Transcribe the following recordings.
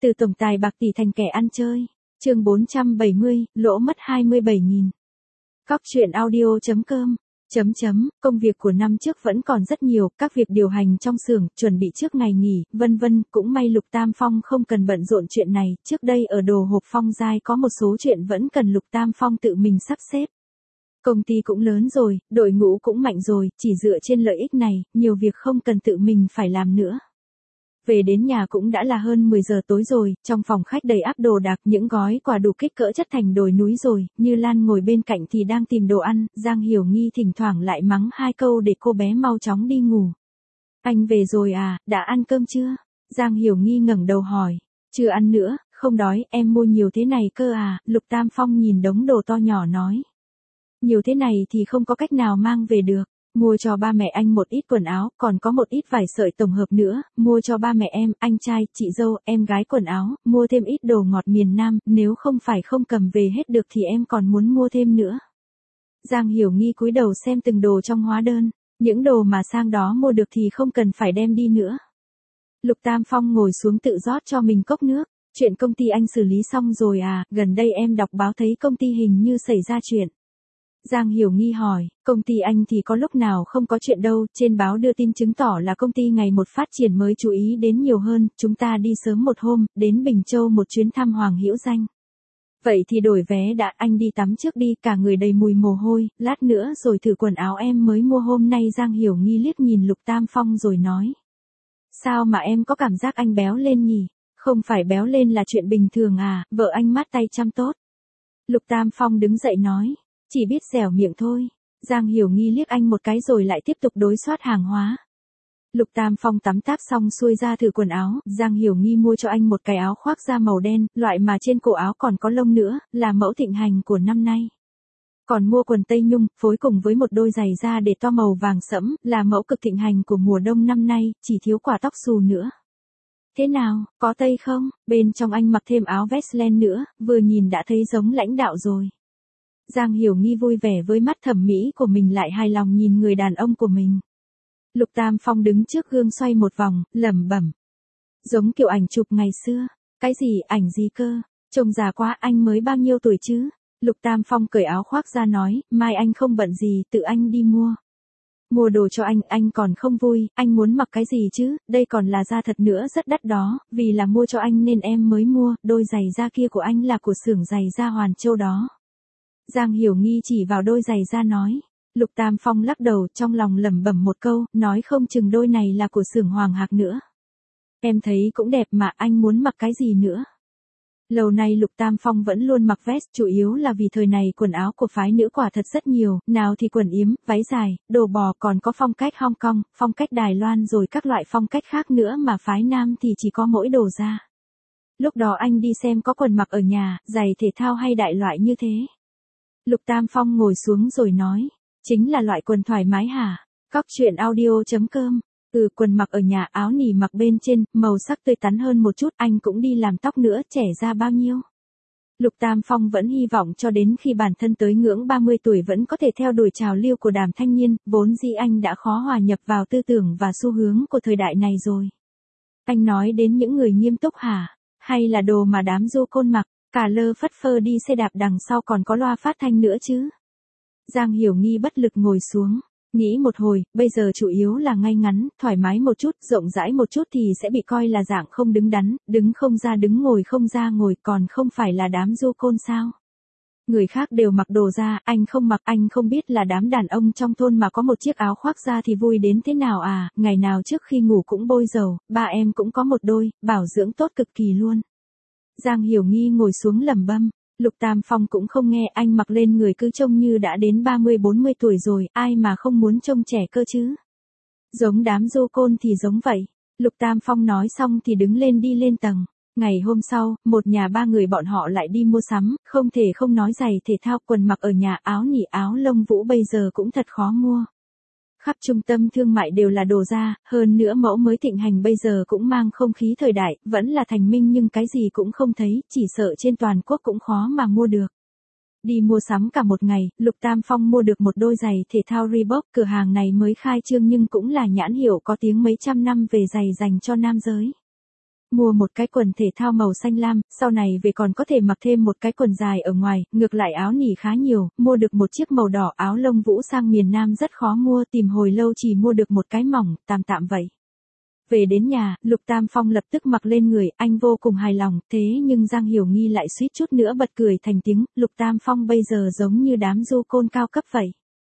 Từ tổng tài bạc tỷ thành kẻ ăn chơi. Chương 470, lỗ mất 27.000. Cóc truyện audio.com. Công việc của năm trước vẫn còn rất nhiều, các việc điều hành trong xưởng, chuẩn bị trước ngày nghỉ, vân vân, cũng may Lục Tam Phong không cần bận rộn chuyện này, trước đây ở đồ hộp Phong Giai có một số chuyện vẫn cần Lục Tam Phong tự mình sắp xếp. Công ty cũng lớn rồi, đội ngũ cũng mạnh rồi, chỉ dựa trên lợi ích này, nhiều việc không cần tự mình phải làm nữa. Về đến nhà cũng đã là hơn 10 giờ tối rồi, trong phòng khách đầy ắp đồ đạc, những gói quà đủ kích cỡ chất thành đồi núi rồi, Như Lan ngồi bên cạnh thì đang tìm đồ ăn, Giang Hiểu Nghi thỉnh thoảng lại mắng 2 câu để cô bé mau chóng đi ngủ. Anh về rồi à, đã ăn cơm chưa? Giang Hiểu Nghi ngẩng đầu hỏi. Chưa ăn nữa, không đói, em mua nhiều thế này cơ à, Lục Tam Phong nhìn đống đồ to nhỏ nói. Nhiều thế này thì không có cách nào mang về được. Mua cho ba mẹ anh một ít quần áo, còn có một ít vải sợi tổng hợp nữa, mua cho ba mẹ em, anh trai, chị dâu, em gái quần áo, mua thêm ít đồ ngọt miền Nam, nếu không phải không cầm về hết được thì em còn muốn mua thêm nữa. Giang Hiểu Nghi cúi đầu xem từng đồ trong hóa đơn, những đồ mà sang đó mua được thì không cần phải đem đi nữa. Lục Tam Phong ngồi xuống tự rót cho mình cốc nước, chuyện công ty anh xử lý xong rồi à, gần đây em đọc báo thấy công ty hình như xảy ra chuyện. Giang Hiểu Nghi hỏi, công ty anh thì có lúc nào không có chuyện đâu, trên báo đưa tin chứng tỏ là công ty ngày một phát triển mới chú ý đến nhiều hơn, chúng ta đi sớm một hôm, đến Bình Châu một chuyến thăm Hoàng Hữu Danh. Vậy thì đổi vé đã, anh đi tắm trước đi, cả người đầy mùi mồ hôi, lát nữa rồi thử quần áo em mới mua hôm nay. Giang Hiểu Nghi liếc nhìn Lục Tam Phong rồi nói. Sao mà em có cảm giác anh béo lên nhỉ? Không phải béo lên là chuyện bình thường à, vợ anh mát tay chăm tốt. Lục Tam Phong đứng dậy nói. Chỉ biết dẻo miệng thôi. Giang Hiểu Nghi liếc anh một cái rồi lại tiếp tục đối soát hàng hóa. Lục Tam Phong tắm táp xong xuôi ra thử quần áo, Giang Hiểu Nghi mua cho anh một cái áo khoác da màu đen, loại mà trên cổ áo còn có lông nữa, là mẫu thịnh hành của năm nay. Còn mua quần tây nhung, phối cùng với một đôi giày da để to màu vàng sẫm, là mẫu cực thịnh hành của mùa đông năm nay, chỉ thiếu quả tóc xù nữa. Thế nào, có tây không? Bên trong anh mặc thêm áo vest len nữa, vừa nhìn đã thấy giống lãnh đạo rồi. Giang Hiểu Nghi vui vẻ với mắt thẩm mỹ của mình lại hài lòng nhìn người đàn ông của mình. Lục Tam Phong đứng trước gương xoay một vòng, lẩm bẩm. Giống kiểu ảnh chụp ngày xưa. Cái gì, ảnh gì cơ? Trông già quá, anh mới bao nhiêu tuổi chứ? Lục Tam Phong cởi áo khoác ra nói, mai anh không bận gì, tự anh đi mua. Mua đồ cho anh còn không vui, anh muốn mặc cái gì chứ, đây còn là da thật nữa rất đắt đó, vì là mua cho anh nên em mới mua, đôi giày da kia của anh là của xưởng giày da Hoàn Châu đó. Giang Hiểu Nghi chỉ vào đôi giày da nói. Lục Tam Phong lắc đầu trong lòng lẩm bẩm một câu, nói không chừng đôi này là của xưởng Hoàng Hạc nữa. Em thấy cũng đẹp mà anh muốn mặc cái gì nữa. Lâu nay Lục Tam Phong vẫn luôn mặc vest, chủ yếu là vì thời này quần áo của phái nữ quả thật rất nhiều, nào thì quần yếm, váy dài, đồ bò, còn có phong cách Hong Kong, phong cách Đài Loan rồi các loại phong cách khác nữa, mà phái nam thì chỉ có mỗi đồ da. Lúc đó anh đi xem có quần mặc ở nhà, giày thể thao hay đại loại như thế. Lục Tam Phong ngồi xuống rồi nói, chính là loại quần thoải mái hả? Cóc truyện audio.com. Quần mặc ở nhà, áo nỉ mặc bên trên, màu sắc tươi tắn hơn một chút, anh cũng đi làm tóc nữa, trẻ ra bao nhiêu? Lục Tam Phong vẫn hy vọng cho đến khi bản thân tới ngưỡng 30 tuổi vẫn có thể theo đuổi trào lưu của đám thanh niên, vốn dĩ anh đã khó hòa nhập vào tư tưởng và xu hướng của thời đại này rồi. Anh nói đến những người nghiêm túc hả? Hay là đồ mà đám du côn mặc? Cả lơ phất phơ đi xe đạp đằng sau còn có loa phát thanh nữa chứ. Giang Hiểu Nghi bất lực ngồi xuống, nghĩ một hồi, bây giờ chủ yếu là ngay ngắn, thoải mái một chút, rộng rãi một chút thì sẽ bị coi là dạng không đứng đắn, đứng không ra đứng ngồi không ra ngồi, còn không phải là đám du côn sao. Người khác đều mặc đồ da, anh không mặc, anh không biết là đám đàn ông trong thôn mà có một chiếc áo khoác da thì vui đến thế nào à, ngày nào trước khi ngủ cũng bôi dầu, ba em cũng có một đôi, bảo dưỡng tốt cực kỳ luôn. Giang Hiểu Nghi ngồi xuống lẩm bẩm, Lục Tam Phong cũng không nghe, anh mặc lên người cứ trông như đã đến 30-40 tuổi rồi, ai mà không muốn trông trẻ cơ chứ. Giống đám du côn thì giống vậy. Lục Tam Phong nói xong thì đứng lên đi lên tầng. Ngày hôm sau, một nhà ba người bọn họ lại đi mua sắm, không thể không nói giày thể thao, quần mặc ở nhà, áo nỉ, áo lông vũ bây giờ cũng thật khó mua. Khắp trung tâm thương mại đều là đồ da, hơn nữa mẫu mới thịnh hành bây giờ cũng mang không khí thời đại, vẫn là Thành Minh nhưng cái gì cũng không thấy, chỉ sợ trên toàn quốc cũng khó mà mua được. Đi mua sắm cả một ngày, Lục Tam Phong mua được một đôi giày thể thao Reebok, cửa hàng này mới khai trương nhưng cũng là nhãn hiệu có tiếng mấy trăm năm về giày dành cho nam giới. mua một cái quần thể thao màu xanh lam, sau này về còn có thể mặc thêm một cái quần dài ở ngoài, ngược lại áo nỉ khá nhiều, mua được một chiếc màu đỏ áo lông vũ sang miền Nam rất khó mua, tìm hồi lâu chỉ mua được một cái mỏng, tạm tạm vậy. Về đến nhà, Lục Tam Phong lập tức mặc lên người, anh vô cùng hài lòng, thế nhưng Giang Hiểu Nghi lại suýt chút nữa bật cười thành tiếng, Lục Tam Phong bây giờ giống như đám du côn cao cấp vậy.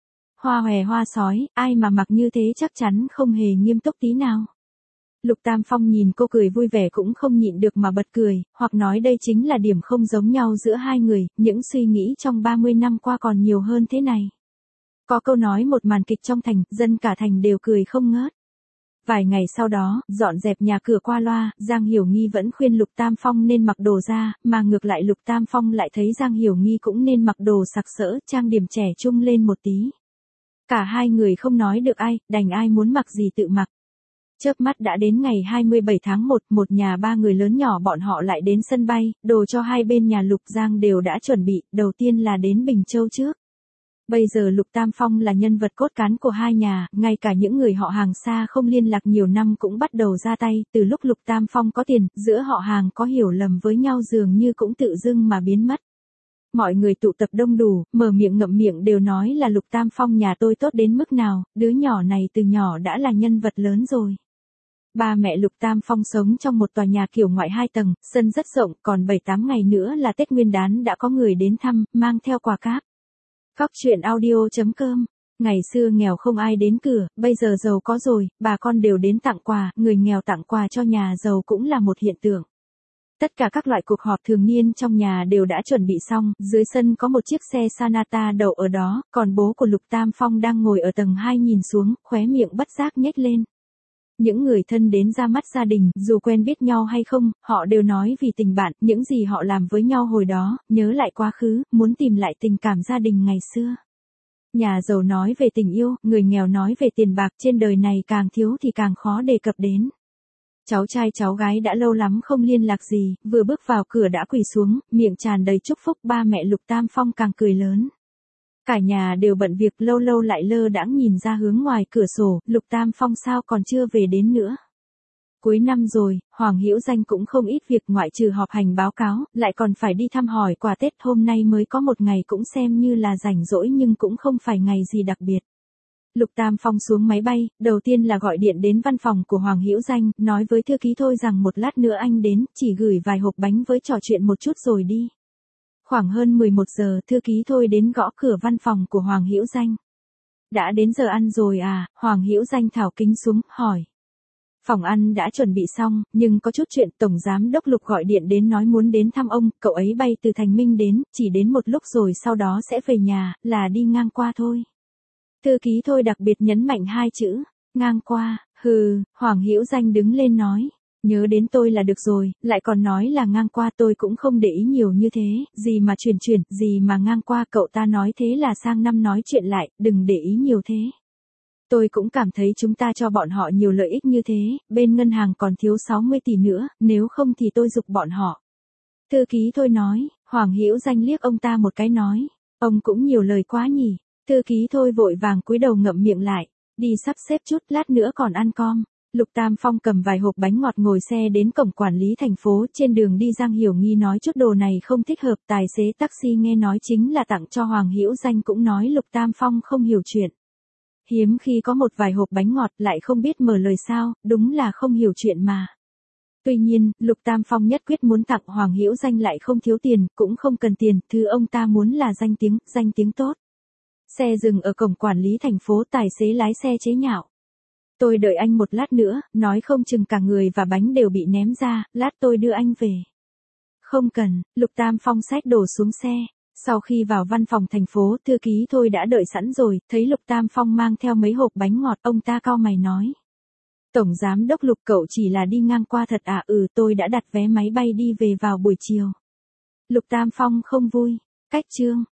Hoa hòe hoa sói, ai mà mặc như thế chắc chắn không hề nghiêm túc tí nào. Lục Tam Phong nhìn cô cười vui vẻ cũng không nhịn được mà bật cười, hoặc nói đây chính là điểm không giống nhau giữa hai người, những suy nghĩ trong 30 năm qua còn nhiều hơn thế này. Có câu nói một màn kịch trong thành, dân cả thành đều cười không ngớt. Vài ngày sau đó, dọn dẹp nhà cửa qua loa, Giang Hiểu Nghi vẫn khuyên Lục Tam Phong nên mặc đồ ra, mà ngược lại Lục Tam Phong lại thấy Giang Hiểu Nghi cũng nên mặc đồ sặc sỡ, trang điểm trẻ trung lên một tí. Cả hai người không nói được ai, đành ai muốn mặc gì tự mặc. Chớp mắt đã đến ngày 27 tháng 1, một nhà ba người lớn nhỏ bọn họ lại đến sân bay, đồ cho hai bên nhà Lục Giang đều đã chuẩn bị, đầu tiên là đến Bình Châu trước. Bây giờ Lục Tam Phong là nhân vật cốt cán của hai nhà, ngay cả những người họ hàng xa không liên lạc nhiều năm cũng bắt đầu ra tay, từ lúc Lục Tam Phong có tiền, giữa họ hàng có hiểu lầm với nhau dường như cũng tự dưng mà biến mất. Mọi người tụ tập đông đủ, mở miệng ngậm miệng đều nói là Lục Tam Phong nhà tôi tốt đến mức nào, đứa nhỏ này từ nhỏ đã là nhân vật lớn rồi. Ba mẹ Lục Tam Phong sống trong một tòa nhà kiểu ngoại 2 tầng, sân rất rộng, còn 7-8 ngày nữa là Tết Nguyên đán đã có người đến thăm, mang theo quà cáp. Cóc truyện audio.com. Ngày xưa nghèo không ai đến cửa, bây giờ giàu có rồi, bà con đều đến tặng quà, người nghèo tặng quà cho nhà giàu cũng là một hiện tượng. Tất cả các loại cuộc họp thường niên trong nhà đều đã chuẩn bị xong, dưới sân có một chiếc xe Sonata đậu ở đó, còn bố của Lục Tam Phong đang ngồi ở tầng 2 nhìn xuống, khóe miệng bất giác nhếch lên. Những người thân đến ra mắt gia đình, dù quen biết nhau hay không, họ đều nói vì tình bạn, những gì họ làm với nhau hồi đó, nhớ lại quá khứ, muốn tìm lại tình cảm gia đình ngày xưa. Nhà giàu nói về tình yêu, người nghèo nói về tiền bạc, trên đời này càng thiếu thì càng khó đề cập đến. Cháu trai cháu gái đã lâu lắm không liên lạc gì, vừa bước vào cửa đã quỳ xuống, miệng tràn đầy chúc phúc, ba mẹ Lục Tam Phong càng cười lớn. Cả nhà đều bận việc, lâu lâu lại lơ đãng nhìn ra hướng ngoài cửa sổ, Lục Tam Phong sao còn chưa về đến nữa. Cuối năm rồi, Hoàng Hữu Danh cũng không ít việc ngoại trừ họp hành báo cáo, lại còn phải đi thăm hỏi quà Tết, hôm nay mới có một ngày cũng xem như là rảnh rỗi nhưng cũng không phải ngày gì đặc biệt. Lục Tam Phong xuống máy bay, đầu tiên là gọi điện đến văn phòng của Hoàng Hữu Danh, nói với thư ký Thôi rằng một lát nữa anh đến, chỉ gửi vài hộp bánh với trò chuyện một chút rồi đi. Khoảng hơn 11 giờ, thư ký Thôi đến gõ cửa văn phòng của Hoàng Hữu Danh. Đã đến giờ ăn rồi à? Hoàng Hữu Danh tháo kính xuống, hỏi. Phòng ăn đã chuẩn bị xong, nhưng có chút chuyện, Tổng Giám đốc Lục gọi điện đến nói muốn đến thăm ông, cậu ấy bay từ Thành Minh đến, chỉ đến một lúc rồi sau đó sẽ về nhà, là đi ngang qua thôi. Thư ký Thôi đặc biệt nhấn mạnh hai chữ, ngang qua, Hoàng Hữu Danh đứng lên nói. Nhớ đến tôi là được rồi, lại còn nói là ngang qua, tôi cũng không để ý nhiều như thế, gì mà chuyển, gì mà ngang qua, cậu ta nói thế là sang năm nói chuyện lại, đừng để ý nhiều thế. Tôi cũng cảm thấy chúng ta cho bọn họ nhiều lợi ích như thế, bên ngân hàng còn thiếu 60 tỷ nữa, nếu không thì tôi giục bọn họ. Thư ký Thôi nói, Hoàng Hữu Danh liếc ông ta một cái nói, ông cũng nhiều lời quá nhỉ. Thư ký Thôi vội vàng cúi đầu ngậm miệng lại, đi sắp xếp chút, lát nữa còn ăn com. Lục Tam Phong cầm vài hộp bánh ngọt ngồi xe đến cổng quản lý thành phố, trên đường đi Giang Hiểu Nghi nói chút đồ này không thích hợp, tài xế taxi nghe nói chính là tặng cho Hoàng Hữu Danh cũng nói Lục Tam Phong không hiểu chuyện. Hiếm khi có một vài hộp bánh ngọt lại không biết mở lời sao, đúng là không hiểu chuyện mà. Tuy nhiên, Lục Tam Phong nhất quyết muốn tặng Hoàng Hữu Danh lại không thiếu tiền, cũng không cần tiền, thứ ông ta muốn là danh tiếng tốt. Xe dừng ở cổng quản lý thành phố, tài xế lái xe chế nhạo. Tôi đợi anh một lát nữa, nói không chừng cả người và bánh đều bị ném ra, lát tôi đưa anh về. Không cần, Lục Tam Phong xách đồ xuống xe. Sau khi vào văn phòng thành phố, thư ký Thôi đã đợi sẵn rồi, thấy Lục Tam Phong mang theo mấy hộp bánh ngọt, ông ta cau mày nói. Tổng Giám đốc Lục, cậu chỉ là đi ngang qua thật à? Tôi đã đặt vé máy bay đi về vào buổi chiều. Lục Tam Phong không vui. Cách chương.